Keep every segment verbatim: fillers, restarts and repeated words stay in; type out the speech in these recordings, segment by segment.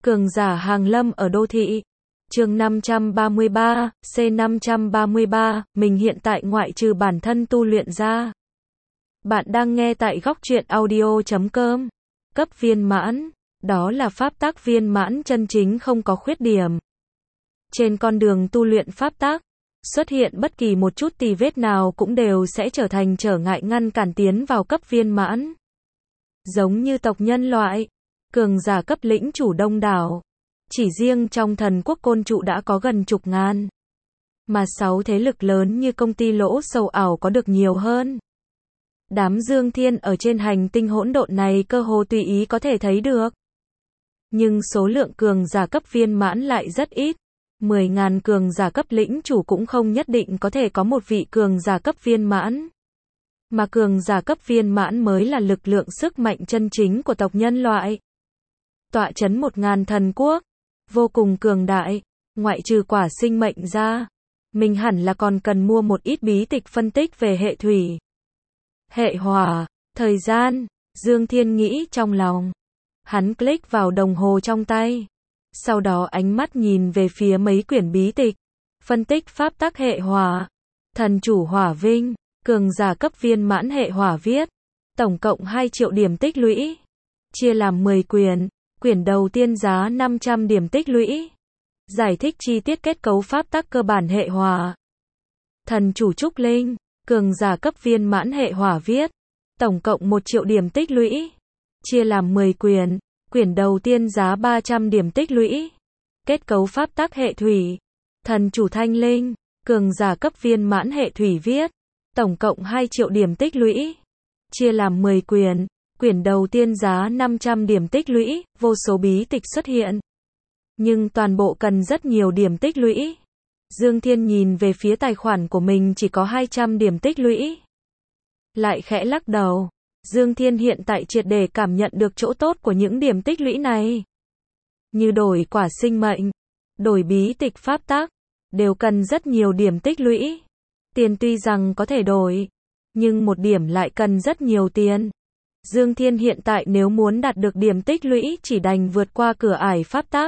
Cường giả hàng lâm ở đô thị. Chương năm trăm ba mươi ba, C năm trăm ba mươi ba, mình hiện tại ngoại trừ bản thân tu luyện ra. Bạn đang nghe tại góc truyện audio chấm com. Cấp viên mãn, đó là pháp tác viên mãn chân chính không có khuyết điểm. Trên con đường tu luyện pháp tác, xuất hiện bất kỳ một chút tì vết nào cũng đều sẽ trở thành trở ngại ngăn cản tiến vào cấp viên mãn. Giống như tộc nhân loại, cường giả cấp lĩnh chủ đông đảo. Chỉ riêng trong thần quốc côn trụ đã có gần chục ngàn. Mà sáu thế lực lớn như công ty lỗ sầu ảo có được nhiều hơn. Đám dương thiên ở trên hành tinh hỗn độn này cơ hồ tùy ý có thể thấy được. Nhưng số lượng cường giả cấp viên mãn lại rất ít. mười ngàn cường giả cấp lĩnh chủ cũng không nhất định có thể có một vị cường giả cấp viên mãn. Mà cường giả cấp viên mãn mới là lực lượng sức mạnh chân chính của tộc nhân loại. Tọa chấn một ngàn thần quốc, vô cùng cường đại, ngoại trừ quả sinh mệnh ra, mình hẳn là còn cần mua một ít bí tịch phân tích về hệ thủy, hệ hỏa, thời gian, Dương Thiên nghĩ trong lòng. Hắn click vào đồng hồ trong tay, sau đó ánh mắt nhìn về phía mấy quyển bí tịch, phân tích pháp tắc hệ hỏa, thần chủ hỏa vinh, cường giả cấp viên mãn hệ hỏa viết, tổng cộng hai triệu điểm tích lũy, chia làm mười quyển. Quyển đầu tiên giá năm trăm điểm tích lũy. Giải thích chi tiết kết cấu pháp tắc cơ bản hệ hỏa. Thần chủ Trúc Linh, cường giả cấp viên mãn hệ hỏa viết, tổng cộng một triệu điểm tích lũy, chia làm mười quyển. Quyển đầu tiên giá ba trăm điểm tích lũy. Kết cấu pháp tắc hệ thủy. Thần chủ Thanh Linh, cường giả cấp viên mãn hệ thủy viết, tổng cộng hai triệu điểm tích lũy, chia làm mười quyển. Quyển đầu tiên giá năm trăm điểm tích lũy, vô số bí tịch xuất hiện. Nhưng toàn bộ cần rất nhiều điểm tích lũy. Dương Thiên nhìn về phía tài khoản của mình chỉ có hai trăm điểm tích lũy. Lại khẽ lắc đầu. Dương Thiên hiện tại triệt để cảm nhận được chỗ tốt của những điểm tích lũy này. Như đổi quả sinh mệnh, đổi bí tịch pháp tác, đều cần rất nhiều điểm tích lũy. Tiền tuy rằng có thể đổi, nhưng một điểm lại cần rất nhiều tiền. Dương Thiên hiện tại nếu muốn đạt được điểm tích lũy chỉ đành vượt qua cửa ải pháp tắc.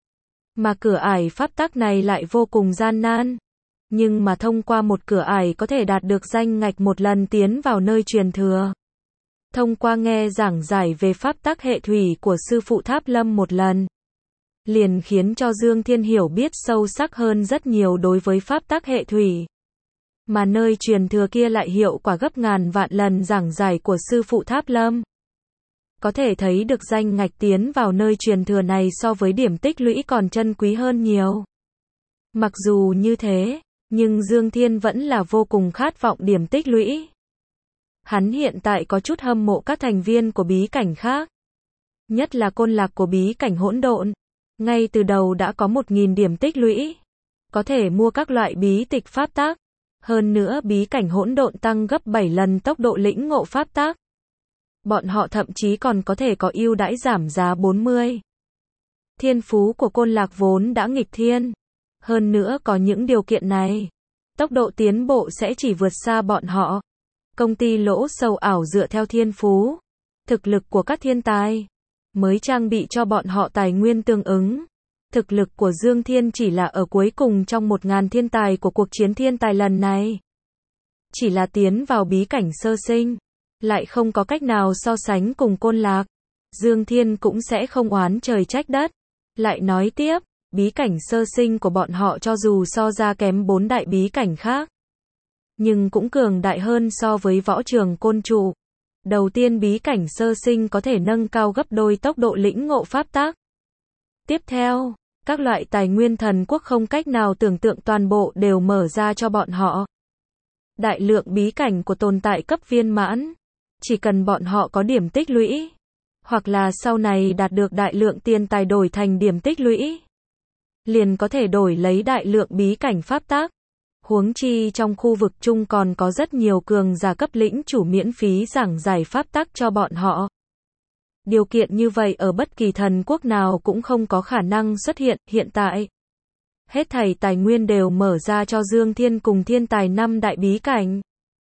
Mà cửa ải pháp tắc này lại vô cùng gian nan. Nhưng mà thông qua một cửa ải có thể đạt được danh ngạch một lần tiến vào nơi truyền thừa. Thông qua nghe giảng giải về pháp tắc hệ thủy của sư phụ Tháp Lâm một lần, liền khiến cho Dương Thiên hiểu biết sâu sắc hơn rất nhiều đối với pháp tắc hệ thủy. Mà nơi truyền thừa kia lại hiệu quả gấp ngàn vạn lần giảng giải của sư phụ Tháp Lâm. Có thể thấy được danh ngạch tiến vào nơi truyền thừa này so với điểm tích lũy còn chân quý hơn nhiều. Mặc dù như thế, nhưng Dương Thiên vẫn là vô cùng khát vọng điểm tích lũy. Hắn hiện tại có chút hâm mộ các thành viên của bí cảnh khác. Nhất là côn lạc của bí cảnh hỗn độn. Ngay từ đầu đã có một nghìn điểm tích lũy. Có thể mua các loại bí tịch pháp tác. Hơn nữa bí cảnh hỗn độn tăng gấp bảy lần tốc độ lĩnh ngộ pháp tác. Bọn họ thậm chí còn có thể có ưu đãi giảm giá bốn mươi. Thiên phú của côn lạc vốn đã nghịch thiên. Hơn nữa có những điều kiện này, tốc độ tiến bộ sẽ chỉ vượt xa bọn họ. Công ty lỗ sầu ảo dựa theo thiên phú, thực lực của các thiên tài, mới trang bị cho bọn họ tài nguyên tương ứng. Thực lực của Dương Thiên chỉ là ở cuối cùng trong một ngàn thiên tài của cuộc chiến thiên tài lần này. Chỉ là tiến vào bí cảnh sơ sinh, lại không có cách nào so sánh cùng côn lạc. Dương Thiên cũng sẽ không oán trời trách đất. Lại nói tiếp, bí cảnh sơ sinh của bọn họ cho dù so ra kém bốn đại bí cảnh khác, nhưng cũng cường đại hơn so với võ trường côn trụ. Đầu tiên bí cảnh sơ sinh có thể nâng cao gấp đôi tốc độ lĩnh ngộ pháp tác. Tiếp theo, các loại tài nguyên thần quốc không cách nào tưởng tượng toàn bộ đều mở ra cho bọn họ. Đại lượng bí cảnh của tồn tại cấp viên mãn, chỉ cần bọn họ có điểm tích lũy, hoặc là sau này đạt được đại lượng tiền tài đổi thành điểm tích lũy, liền có thể đổi lấy đại lượng bí cảnh pháp tác. Huống chi trong khu vực chung còn có rất nhiều cường giả cấp lĩnh chủ miễn phí giảng giải pháp tác cho bọn họ. Điều kiện như vậy ở bất kỳ thần quốc nào cũng không có khả năng xuất hiện. Hiện tại, hết thảy tài nguyên đều mở ra cho Dương Thiên cùng thiên tài năm đại bí cảnh.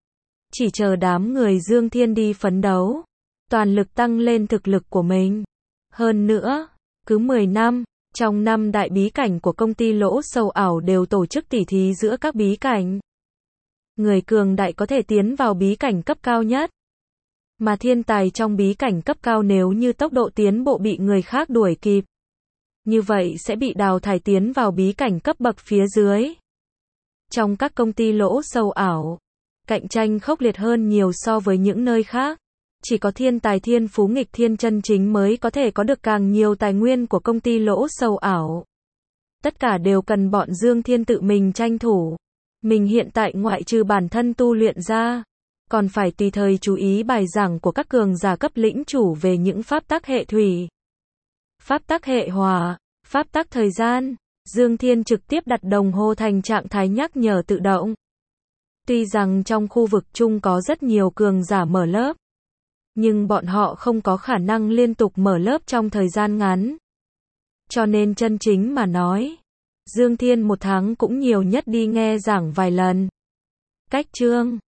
Chỉ chờ đám người Dương Thiên đi phấn đấu, toàn lực tăng lên thực lực của mình. Hơn nữa, Cứ mười năm, trong năm đại bí cảnh của công ty lỗ sâu ảo đều tổ chức tỉ thí giữa các bí cảnh. Người cường đại có thể tiến vào bí cảnh cấp cao nhất. Mà thiên tài trong bí cảnh cấp cao nếu như tốc độ tiến bộ bị người khác đuổi kịp, như vậy sẽ bị đào thải tiến vào bí cảnh cấp bậc phía dưới. Trong các công ty lỗ sâu ảo, cạnh tranh khốc liệt hơn nhiều so với những nơi khác. Chỉ có thiên tài thiên phú nghịch thiên chân chính mới có thể có được càng nhiều tài nguyên của công ty lỗ sâu ảo. Tất cả đều cần bọn Dương Thiên tự mình tranh thủ. Mình hiện tại ngoại trừ bản thân tu luyện ra, còn phải tùy thời chú ý bài giảng của các cường giả cấp lĩnh chủ về những pháp tắc hệ thủy, pháp tắc hệ hỏa, pháp tắc thời gian. Dương Thiên trực tiếp đặt đồng hồ thành trạng thái nhắc nhở tự động. Tuy rằng trong khu vực chung có rất nhiều cường giả mở lớp, nhưng bọn họ không có khả năng liên tục mở lớp trong thời gian ngắn. Cho nên chân chính mà nói, Dương Thiên một tháng cũng nhiều nhất đi nghe giảng vài lần. Cách chương